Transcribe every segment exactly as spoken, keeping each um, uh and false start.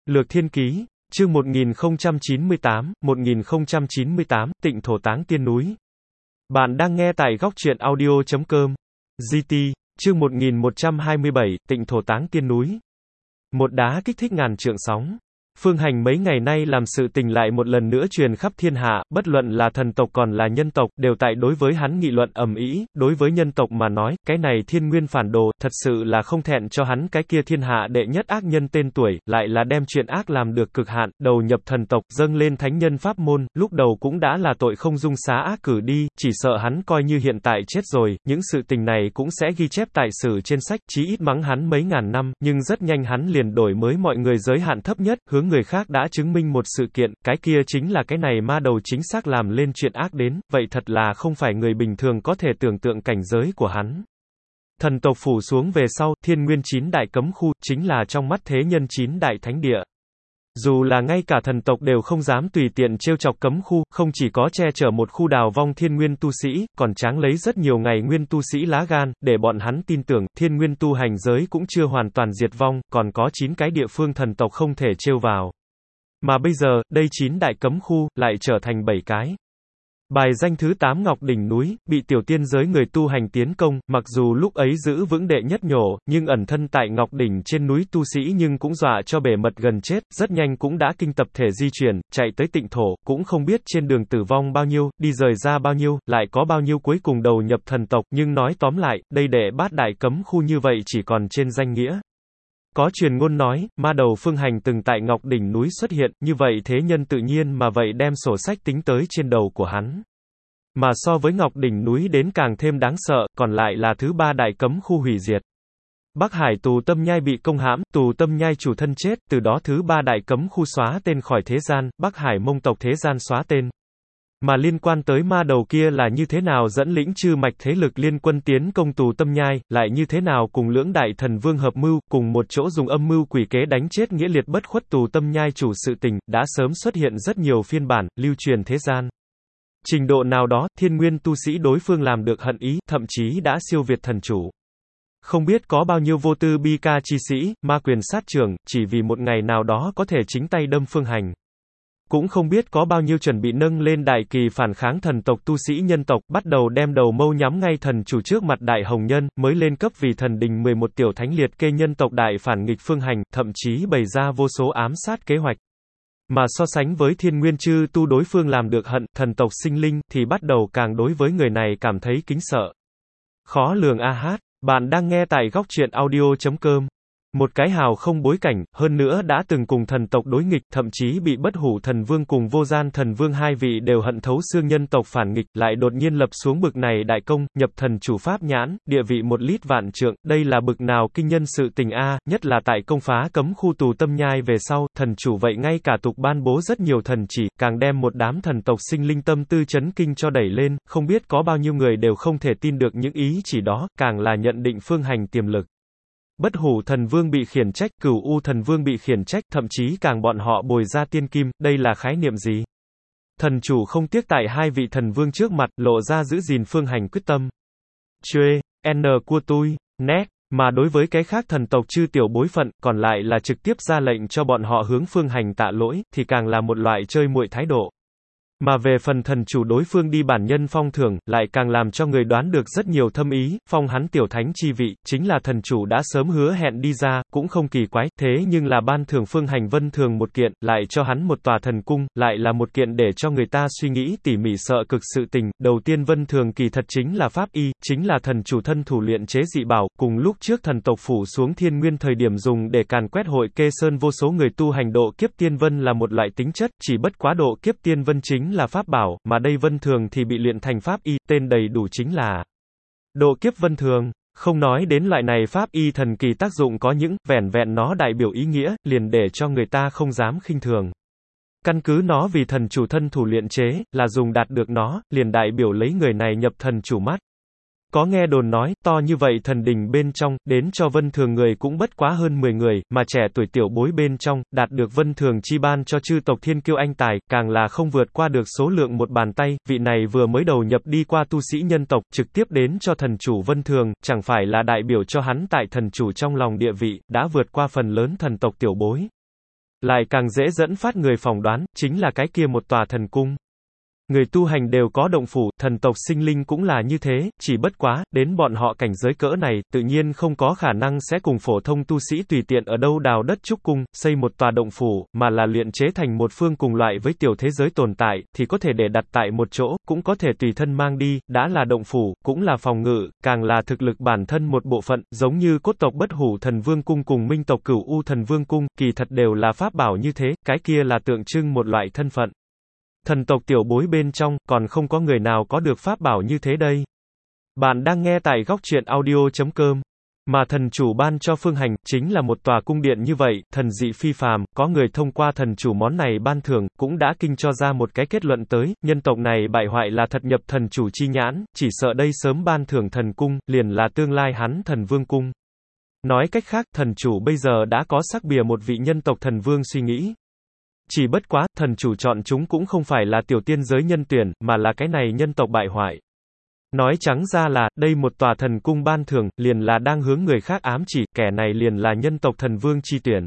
Lược Thiên Ký, chương một nghìn không trăm chín mươi tám, một nghìn không trăm chín mươi tám, Tịnh Thổ Táng Tiên Núi. Bạn đang nghe tại góc truyện audio chấm com. giê tê, chương một nghìn một trăm hai mươi bảy, Tịnh Thổ Táng Tiên Núi. Một đá kích thích ngàn trượng sóng. Phương Hành mấy ngày nay làm sự tình lại một lần nữa truyền khắp thiên hạ, bất luận là thần tộc còn là nhân tộc, đều tại đối với hắn nghị luận ầm ĩ. Đối với nhân tộc mà nói, cái này thiên nguyên phản đồ, thật sự là không thẹn cho hắn cái kia thiên hạ đệ nhất ác nhân tên tuổi, lại là đem chuyện ác làm được cực hạn, đầu nhập thần tộc, dâng lên thánh nhân pháp môn, lúc đầu cũng đã là tội không dung xá ác cử đi, chỉ sợ hắn coi như hiện tại chết rồi, những sự tình này cũng sẽ ghi chép tại sử trên sách, chí ít mắng hắn mấy ngàn năm, nhưng rất nhanh hắn liền đổi mới mọi người giới hạn thấp nhất, hướng người khác đã chứng minh một sự kiện, cái kia chính là cái này ma đầu chính xác làm lên chuyện ác đến, vậy thật là không phải người bình thường có thể tưởng tượng cảnh giới của hắn. Thần tộc phủ xuống về sau, thiên nguyên chín đại cấm khu, chính là trong mắt thế nhân chín đại thánh địa. Dù là ngay cả thần tộc đều không dám tùy tiện trêu chọc cấm khu, không chỉ có che chở một khu đào vong thiên nguyên tu sĩ, còn tráng lấy rất nhiều ngày nguyên tu sĩ lá gan, để bọn hắn tin tưởng, thiên nguyên tu hành giới cũng chưa hoàn toàn diệt vong, còn có chín cái địa phương thần tộc không thể trêu vào. Mà bây giờ, đây chín đại cấm khu, lại trở thành bảy cái. Bài danh thứ tám Ngọc Đỉnh Núi, bị tiểu tiên giới người tu hành tiến công, mặc dù lúc ấy giữ vững đệ nhất nhổ, nhưng ẩn thân tại Ngọc Đỉnh trên núi tu sĩ nhưng cũng dọa cho bể mật gần chết, rất nhanh cũng đã kinh tập thể di chuyển, chạy tới Tịnh Thổ, cũng không biết trên đường tử vong bao nhiêu, đi rời ra bao nhiêu, lại có bao nhiêu cuối cùng đầu nhập thần tộc, nhưng nói tóm lại, đây đệ bát đại cấm khu như vậy chỉ còn trên danh nghĩa. Có truyền ngôn nói, ma đầu Phương Hành từng tại Ngọc Đỉnh núi xuất hiện, như vậy thế nhân tự nhiên mà vậy đem sổ sách tính tới trên đầu của hắn. Mà so với Ngọc Đỉnh núi đến càng thêm đáng sợ, còn lại là thứ ba đại cấm khu hủy diệt. Bắc Hải Tù Tâm Nhai bị công hãm, Tù Tâm Nhai chủ thân chết, từ đó thứ ba đại cấm khu xóa tên khỏi thế gian, Bắc Hải Mông tộc thế gian xóa tên. Mà liên quan tới ma đầu kia là như thế nào dẫn lĩnh chư mạch thế lực liên quân tiến công Tù Tâm Nhai, lại như thế nào cùng lưỡng đại thần vương hợp mưu, cùng một chỗ dùng âm mưu quỷ kế đánh chết nghĩa liệt bất khuất Tù Tâm Nhai chủ sự tình, đã sớm xuất hiện rất nhiều phiên bản, lưu truyền thế gian. Trình độ nào đó, thiên nguyên tu sĩ đối phương làm được hận ý, thậm chí đã siêu việt thần chủ. Không biết có bao nhiêu vô tư bi ca chi sĩ, ma quyền sát trưởng, chỉ vì một ngày nào đó có thể chính tay đâm Phương Hành. Cũng không biết có bao nhiêu chuẩn bị nâng lên đại kỳ phản kháng thần tộc tu sĩ nhân tộc, bắt đầu đem đầu mâu nhắm ngay thần chủ trước mặt đại hồng nhân, mới lên cấp vì thần đình mười một tiểu thánh liệt kê nhân tộc đại phản nghịch Phương Hành, thậm chí bày ra vô số ám sát kế hoạch. Mà so sánh với thiên nguyên chư tu đối phương làm được hận, thần tộc sinh linh, thì bắt đầu càng đối với người này cảm thấy kính sợ. Khó lường a hát, bạn đang nghe tại góc truyện audio chấm com. Một cái hào không bối cảnh, hơn nữa đã từng cùng thần tộc đối nghịch, thậm chí bị bất hủ thần vương cùng vô gian thần vương hai vị đều hận thấu xương nhân tộc phản nghịch, lại đột nhiên lập xuống bực này đại công, nhập thần chủ pháp nhãn, địa vị một lít vạn trượng, đây là bực nào kinh nhân sự tình a, nhất là tại công phá cấm khu Tù Tâm Nhai về sau, thần chủ vậy ngay cả tục ban bố rất nhiều thần chỉ, càng đem một đám thần tộc sinh linh tâm tư chấn kinh cho đẩy lên, không biết có bao nhiêu người đều không thể tin được những ý chỉ đó, càng là nhận định Phương Hành tiềm lực. Bất hủ thần vương bị khiển trách, cửu u thần vương bị khiển trách, thậm chí càng bọn họ bồi ra tiên kim, đây là khái niệm gì? Thần chủ không tiếc tại hai vị thần vương trước mặt, lộ ra giữ gìn Phương Hành quyết tâm. Chuê, n của tôi, nét, mà đối với cái khác thần tộc chư tiểu bối phận, còn lại là trực tiếp ra lệnh cho bọn họ hướng Phương Hành tạ lỗi, thì càng là một loại chơi muội thái độ. Mà về phần thần chủ đối phương đi bản nhân phong thưởng, lại càng làm cho người đoán được rất nhiều thâm ý, phong hắn tiểu thánh chi vị, chính là thần chủ đã sớm hứa hẹn đi ra, cũng không kỳ quái, thế nhưng là ban thưởng Phương Hành vân thường một kiện, lại cho hắn một tòa thần cung, lại là một kiện để cho người ta suy nghĩ tỉ mỉ sợ cực sự tình, đầu tiên vân thường kỳ thật chính là pháp y, chính là thần chủ thân thủ luyện chế dị bảo, cùng lúc trước thần tộc phủ xuống thiên nguyên thời điểm dùng để càn quét hội kê sơn vô số người tu hành độ kiếp tiên vân là một loại tính chất, chỉ bất quá độ kiếp tiên vân chính là pháp bảo, mà đây vân thường thì bị luyện thành pháp y, tên đầy đủ chính là độ kiếp vân thường. Không nói đến loại này pháp y thần kỳ tác dụng có những, vẻn vẹn nó đại biểu ý nghĩa, liền để cho người ta không dám khinh thường. Căn cứ nó vì thần chủ thân thủ luyện chế, là dùng đạt được nó, liền đại biểu lấy người này nhập thần chủ mắt. Có nghe đồn nói, to như vậy thần đình bên trong, đến cho vân thường người cũng bất quá hơn mười người, mà trẻ tuổi tiểu bối bên trong, đạt được vân thường chi ban cho chư tộc thiên kiêu anh tài, càng là không vượt qua được số lượng một bàn tay, vị này vừa mới đầu nhập đi qua tu sĩ nhân tộc, trực tiếp đến cho thần chủ vân thường, chẳng phải là đại biểu cho hắn tại thần chủ trong lòng địa vị, đã vượt qua phần lớn thần tộc tiểu bối. lại càng dễ dẫn phát người phỏng đoán, chính là cái kia một tòa thần cung. Người tu hành đều có động phủ, thần tộc sinh linh cũng là như thế, chỉ bất quá, đến bọn họ cảnh giới cỡ này, tự nhiên không có khả năng sẽ cùng phổ thông tu sĩ tùy tiện ở đâu đào đất trúc cung, xây một tòa động phủ, mà là luyện chế thành một phương cùng loại với tiểu thế giới tồn tại, thì có thể để đặt tại một chỗ, cũng có thể tùy thân mang đi, đã là động phủ, cũng là phòng ngự, càng là thực lực bản thân một bộ phận, giống như cốt tộc Bất Hủ Thần Vương cung cùng Minh tộc Cửu U Thần Vương cung, kỳ thật đều là pháp bảo như thế, cái kia là tượng trưng một loại thân phận. Thần tộc tiểu bối bên trong, còn không có người nào có được pháp bảo như thế đây. Bạn đang nghe tại góc truyện audio chấm com. Mà thần chủ ban cho Phương Hành, chính là một tòa cung điện như vậy, thần dị phi phàm, có người thông qua thần chủ món này ban thưởng, cũng đã kinh cho ra một cái kết luận tới, nhân tộc này bại hoại là thật nhập thần chủ chi nhãn, chỉ sợ đây sớm ban thưởng thần cung, liền là tương lai hắn thần vương cung. Nói cách khác, thần chủ bây giờ đã có sắc bìa một vị nhân tộc thần vương suy nghĩ. Chỉ bất quá, thần chủ chọn chúng cũng không phải là tiểu tiên giới nhân tuyển, mà là cái này nhân tộc bại hoại. Nói trắng ra là, đây một tòa thần cung ban thưởng, liền là đang hướng người khác ám chỉ, kẻ này liền là nhân tộc thần vương chi tuyển.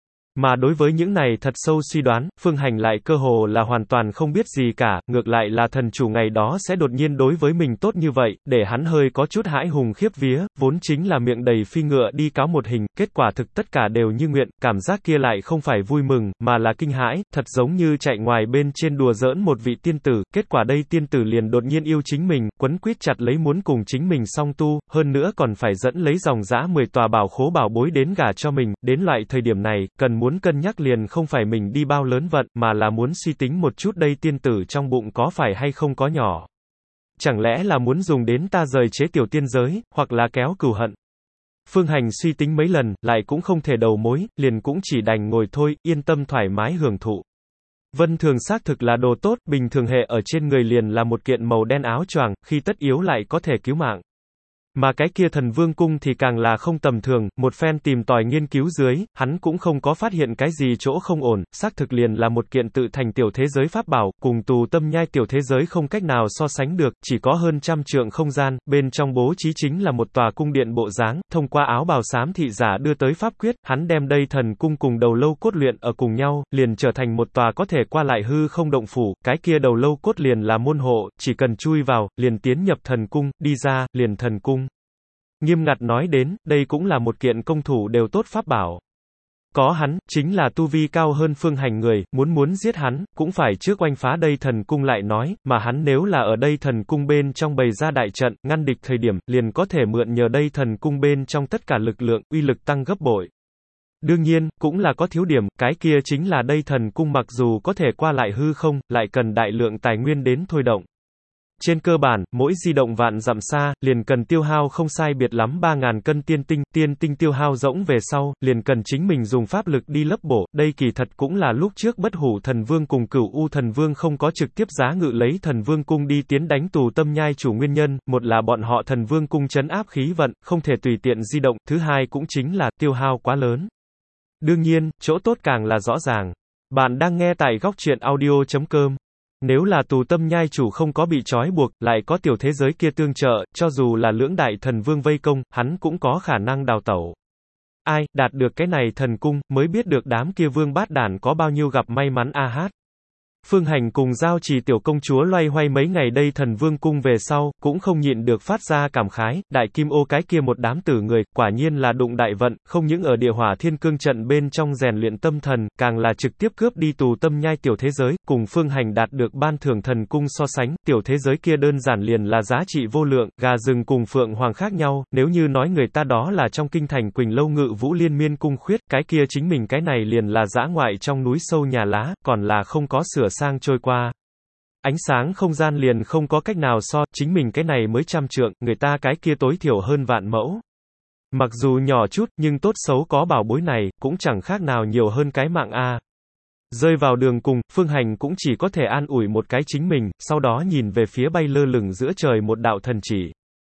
Mà đối với những này thật sâu suy đoán, Phương Hành lại cơ hồ là hoàn toàn không biết gì cả, ngược lại là thần chủ ngày đó sẽ đột nhiên đối với mình tốt như vậy, để hắn hơi có chút hãi hùng khiếp vía, vốn chính là miệng đầy phi ngựa đi cáo một hình, kết quả thực tất cả đều như nguyện, cảm giác kia lại không phải vui mừng, mà là kinh hãi, thật giống như chạy ngoài bên trên đùa giỡn một vị tiên tử, kết quả đây tiên tử liền đột nhiên yêu chính mình, quấn quýt chặt lấy muốn cùng chính mình song tu, hơn nữa còn phải dẫn lấy dòng dã mười tòa bảo khố bảo bối đến gả cho mình, đến loại thời điểm này, cần muốn Muốn cân nhắc liền không phải mình đi bao lớn vận, mà là muốn suy tính một chút đây tiên tử trong bụng có phải hay không có nhỏ. Chẳng lẽ là muốn dùng đến ta rời chế tiểu tiên giới, hoặc là kéo cừu hận. Phương Hành suy tính mấy lần, lại cũng không thể đầu mối, liền cũng chỉ đành ngồi thôi, yên tâm thoải mái hưởng thụ. Vân thường xác thực là đồ tốt, bình thường hệ ở trên người liền là một kiện màu đen áo choàng, khi tất yếu lại có thể cứu mạng. Mà cái kia thần vương cung thì càng là không tầm thường, một phen tìm tòi nghiên cứu dưới, hắn cũng không có phát hiện cái gì chỗ không ổn, xác thực liền là một kiện tự thành tiểu thế giới pháp bảo, cùng tù tâm nhai tiểu thế giới không cách nào so sánh được, chỉ có hơn trăm trượng không gian, bên trong bố trí chính là một tòa cung điện bộ dáng, thông qua áo bào xám thị giả đưa tới pháp quyết, hắn đem đây thần cung cùng đầu lâu cốt luyện ở cùng nhau, liền trở thành một tòa có thể qua lại hư không động phủ, cái kia đầu lâu cốt liền là môn hộ, chỉ cần chui vào, liền tiến nhập thần cung, đi ra, liền thần cung. Nghiêm ngặt nói đến, đây cũng là một kiện công thủ đều tốt pháp bảo. Có hắn, chính là tu vi cao hơn Phương Hành người, muốn muốn giết hắn, cũng phải trước oanh phá đây thần cung lại nói, mà hắn nếu là ở đây thần cung bên trong bày ra đại trận, ngăn địch thời điểm, liền có thể mượn nhờ đây thần cung bên trong tất cả lực lượng, uy lực tăng gấp bội. Đương nhiên, cũng là có thiếu điểm, cái kia chính là đây thần cung mặc dù có thể qua lại hư không, lại cần đại lượng tài nguyên đến thôi động. Trên cơ bản, mỗi di động vạn dặm xa, liền cần tiêu hao không sai biệt lắm ba ngàn cân tiên tinh, tiên tinh tiêu hao rỗng về sau, liền cần chính mình dùng pháp lực đi lấp bổ, đây kỳ thật cũng là lúc trước Bất Hủ Thần Vương cùng Cửu U Thần Vương không có trực tiếp giá ngự lấy Thần Vương cung đi tiến đánh tù tâm nhai chủ nguyên nhân, một là bọn họ Thần Vương cung trấn áp khí vận, không thể tùy tiện di động, thứ hai cũng chính là tiêu hao quá lớn. Đương nhiên, chỗ tốt càng là rõ ràng. Bạn đang nghe tại góc truyện audio chấm com. Nếu là tù tâm nhai chủ không có bị trói buộc, lại có tiểu thế giới kia tương trợ, cho dù là lưỡng đại thần vương vây công, hắn cũng có khả năng đào tẩu. Ai, đạt được cái này thần cung, mới biết được đám kia vương bát đản có bao nhiêu gặp may mắn a hát. Phương Hành cùng giao trì tiểu công chúa loay hoay mấy ngày đây thần vương cung về sau, cũng không nhịn được phát ra cảm khái, đại kim ô cái kia một đám tử người, quả nhiên là đụng đại vận, không những ở địa hỏa thiên cương trận bên trong rèn luyện tâm thần, càng là trực tiếp cướp đi tù tâm nhai tiểu thế giới, cùng Phương Hành đạt được ban thưởng thần cung so sánh, tiểu thế giới kia đơn giản liền là giá trị vô lượng, gà rừng cùng phượng hoàng khác nhau, nếu như nói người ta đó là trong kinh thành Quỳnh Lâu Ngự Vũ Liên Miên cung khuyết, cái kia chính mình cái này liền là dã ngoại trong núi sâu nhà lá, còn là không có sửa sang trôi qua. Ánh sáng không gian liền không có cách nào so, chính mình cái này mới trăm trượng, người ta cái kia tối thiểu hơn vạn mẫu. Mặc dù nhỏ chút, nhưng tốt xấu có bảo bối này, cũng chẳng khác nào nhiều hơn cái mạng a. Rơi vào đường cùng, Phương Hành cũng chỉ có thể an ủi một cái chính mình, sau đó nhìn về phía bay lơ lửng giữa trời một đạo thần chỉ.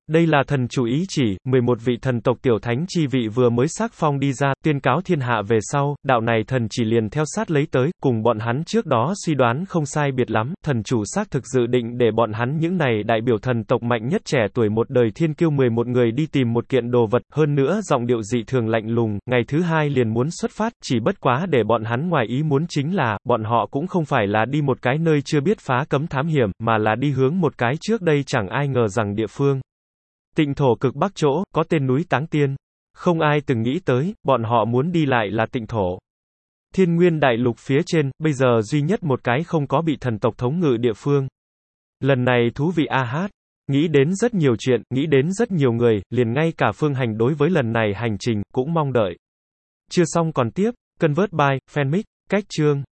Đây là thần chủ ý chỉ, mười một vị thần tộc tiểu thánh chi vị vừa mới xác phong đi ra, tuyên cáo thiên hạ về sau, đạo này thần chỉ liền theo sát lấy tới, cùng bọn hắn trước đó suy đoán không sai biệt lắm, thần chủ xác thực dự định để bọn hắn những này đại biểu thần tộc mạnh nhất trẻ tuổi một đời thiên kiêu mười một người đi tìm một kiện đồ vật, hơn nữa giọng điệu dị thường lạnh lùng, ngày thứ hai liền muốn xuất phát, chỉ bất quá để bọn hắn ngoài ý muốn chính là, bọn họ cũng không phải là đi một cái nơi chưa biết phá cấm thám hiểm, mà là đi hướng một cái trước đây chẳng ai ngờ rằng địa phương. Tịnh thổ cực bắc chỗ, có tên núi Táng Tiên. Không ai từng nghĩ tới, bọn họ muốn đi lại là tịnh thổ. Thiên nguyên đại lục phía trên, bây giờ duy nhất một cái không có bị thần tộc thống ngự địa phương. Lần này thú vị a hát. Nghĩ đến rất nhiều chuyện, nghĩ đến rất nhiều người, liền ngay cả Phương Hành đối với lần này hành trình, cũng mong đợi. Chưa xong còn tiếp, Convert by, Fanmic, cách chương.